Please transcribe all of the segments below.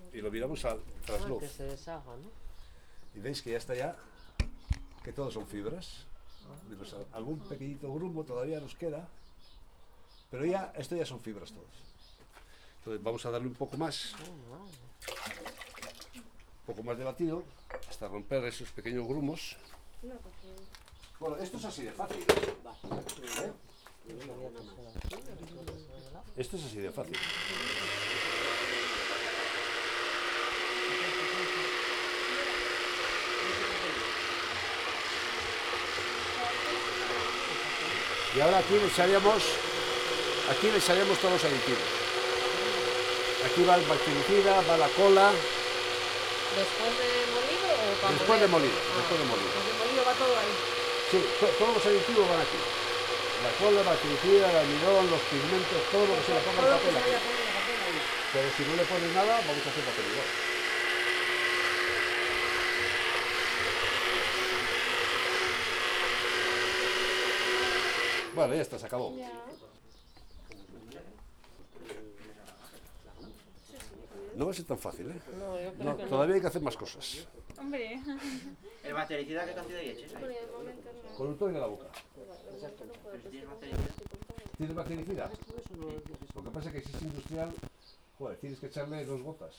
y lo miramos al trasluz. Que se deshaga, ¿no? Y veis que ya está ya, que todos son fibras. Menos algún pequeñito grumo todavía nos queda, pero ya, esto ya son fibras todas. Entonces vamos a darle un poco más de batido, hasta romper esos pequeños grumos. Bueno, esto es así de fácil. ¿Eh? Esto es así de fácil. Y ahora aquí le echaríamos todos los aditivos. Aquí va el bactericida, va la cola. ¿Después de molido o para Después de moler? molido, después de molido. Pues de molido va todo ahí. Sí, todos los aditivos van aquí. La cola, el bactericida, el almidón, los pigmentos, todo lo que se le ponga al papel aquí. Pero si no le pones nada, vamos a hacer papel igual. Bueno, ya está, se acabó. No va a ser tan fácil, ¿eh? No, yo creo No, que no. todavía hay que hacer más cosas. Hombre. ¿El bactericida qué cantidad hay hecho? Con un toque de la boca. Pero si tienes bactericida. ¿Tienes bactericida? Lo que pasa es que si es industrial, joder, tienes que echarle 2 gotas.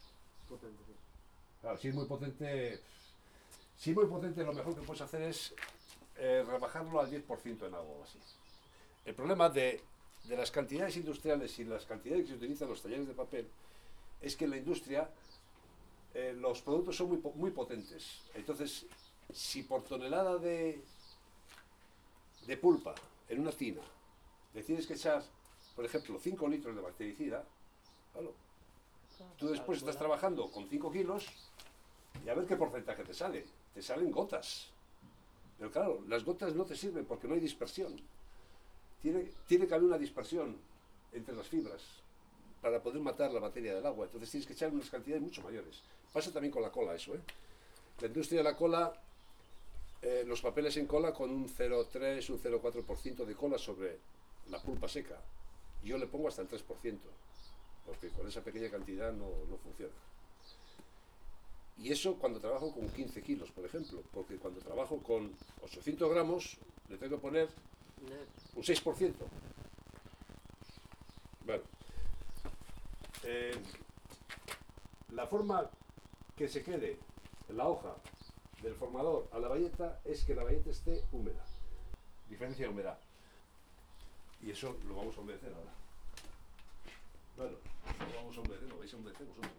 Claro, si es muy potente, lo mejor que puedes hacer es rebajarlo al 10% en agua o así. El problema de las cantidades industriales y las cantidades que se utilizan en los talleres de papel es que en la industria los productos son muy potentes. Entonces, si por tonelada de pulpa en una tina le tienes que echar, por ejemplo, 5 litros de bactericida, claro, tú después estás trabajando con 5 kilos y a ver qué porcentaje te sale. Te salen gotas. Pero claro, las gotas no te sirven porque no hay dispersión. Tiene que haber una dispersión entre las fibras para poder matar la materia del agua. Entonces tienes que echar unas cantidades mucho mayores. Pasa también con la cola eso, ¿eh? La industria de la cola, los papeles en cola con un 0,3, un 0,4% de cola sobre la pulpa seca. Yo le pongo hasta el 3%, porque con esa pequeña cantidad no funciona. Y eso cuando trabajo con 15 kilos, por ejemplo, porque cuando trabajo con 800 gramos le tengo que poner un 6%. Bueno, la forma que se quede la hoja del formador a la bayeta es que la bayeta esté húmeda, diferencia de humedad. Y eso lo vamos a humedecer ahora. Bueno, lo vamos a humedecer, lo vais a humedecer vosotros.